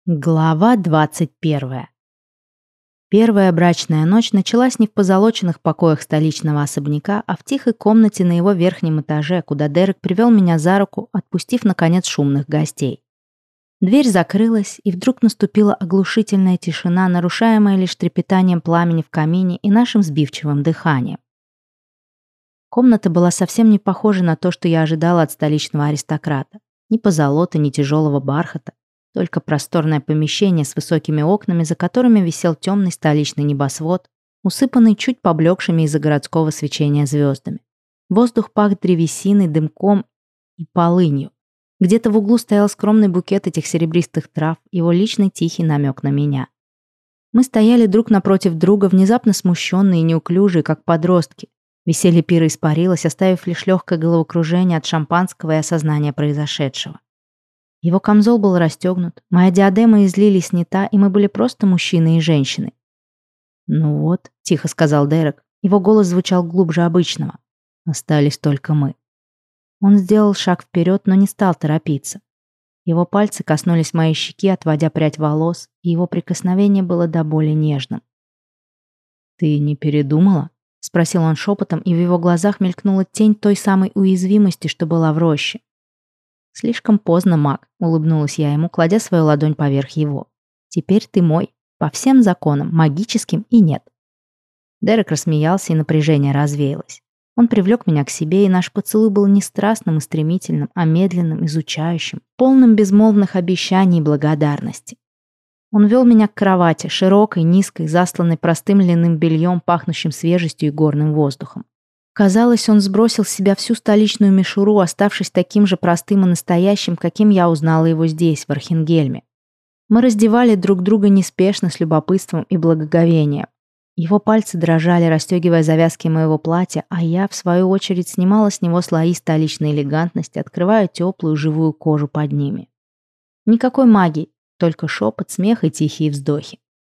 Глава 21. Первая брачная ночь началась не в позолоченных покоях столичного особняка, а в тихой комнате на его верхнем этаже, куда Дерек привел меня за руку, отпустив, наконец, шумных гостей. Дверь закрылась, и вдруг наступила оглушительная тишина, нарушаемая лишь трепетанием пламени в камине и нашим сбивчивым дыханием. Комната была совсем не похожа на то, что я ожидала от столичного аристократа. Ни позолота, ни тяжелого бархата. Только просторное помещение с высокими окнами, за которыми висел темный столичный небосвод, усыпанный чуть поблекшими из-за городского свечения звездами. Воздух пах древесиной, дымком и полынью. Где-то в углу стоял скромный букет этих серебристых трав, его личный тихий намек на меня. Мы стояли друг напротив друга, внезапно смущенные и неуклюжие, как подростки. Веселье пира испарилось, оставив лишь легкое головокружение от шампанского и осознания произошедшего. Его камзол был расстегнут, моя диадема из лилий снята, и мы были просто мужчиной и женщиной. «Ну вот», — тихо сказал Дерек, его голос звучал глубже обычного. «Остались только мы». Он сделал шаг вперед, но не стал торопиться. Его пальцы коснулись моей щеки, отводя прядь волос, и его прикосновение было до боли нежным. «Ты не передумала?» — спросил он шепотом, и в его глазах мелькнула тень той самой уязвимости, что была в роще. «Слишком поздно, Мак», — улыбнулась я ему, кладя свою ладонь поверх его. «Теперь ты мой. По всем законам, магическим и нет». Дерек рассмеялся, и напряжение развеялось. Он привлек меня к себе, и наш поцелуй был не страстным и стремительным, а медленным, изучающим, полным безмолвных обещаний и благодарности. Он вел меня к кровати, широкой, низкой, застланной простым льняным бельем, пахнущим свежестью и горным воздухом. Казалось, он сбросил с себя всю столичную мишуру, оставшись таким же простым и настоящим, каким я узнала его здесь, в Архангельме. Мы раздевали друг друга неспешно, с любопытством и благоговением. Его пальцы дрожали, расстегивая завязки моего платья, а я, в свою очередь, снимала с него слои столичной элегантности, открывая теплую живую кожу под ними. Никакой магии, только шепот, смех и тихие вздохи.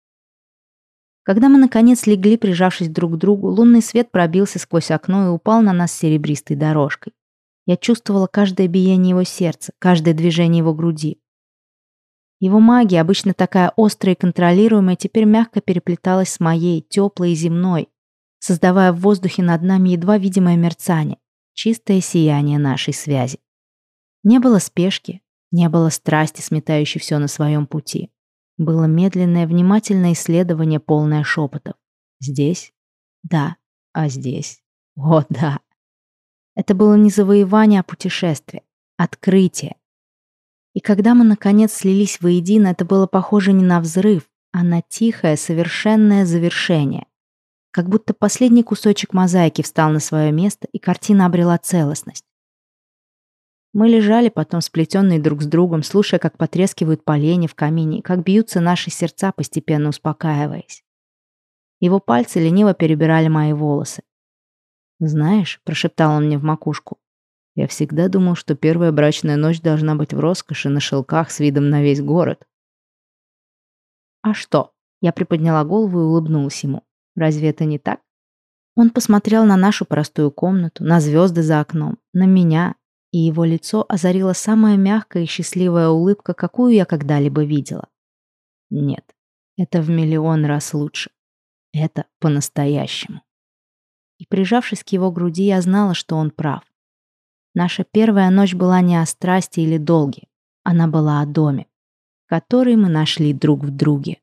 Когда мы, наконец, легли, прижавшись друг к другу, лунный свет пробился сквозь окно и упал на нас серебристой дорожкой. Я чувствовала каждое биение его сердца, каждое движение его груди. Его магия, обычно такая острая и контролируемая, теперь мягко переплеталась с моей, теплой и земной, создавая в воздухе над нами едва видимое мерцание, чистое сияние нашей связи. Не было спешки, не было страсти, сметающей все на своем пути. Было медленное, внимательное исследование, полное шепотов. Здесь? Да. А здесь? О, да. Это было не завоевание, а путешествие. Открытие. И когда мы, наконец, слились воедино, это было похоже не на взрыв, а на тихое, совершенное завершение. Как будто последний кусочек мозаики встал на свое место, и картина обрела целостность. Мы лежали потом сплетенные друг с другом, слушая, как потрескивают поленья в камине, как бьются наши сердца, постепенно успокаиваясь. Его пальцы лениво перебирали мои волосы. «Знаешь», — прошептал он мне в макушку, «я всегда думал, что первая брачная ночь должна быть в роскоши, на шелках, с видом на весь город». «А что?» — я приподняла голову и улыбнулась ему. «Разве это не так?» Он посмотрел на нашу простую комнату, на звезды за окном, на меня, и его лицо озарила самая мягкая и счастливая улыбка, какую я когда-либо видела. Нет, это в миллион раз лучше. Это по-настоящему. И прижавшись к его груди, я знала, что он прав. Наша первая ночь была не о страсти или долге. Она была о доме, который мы нашли друг в друге.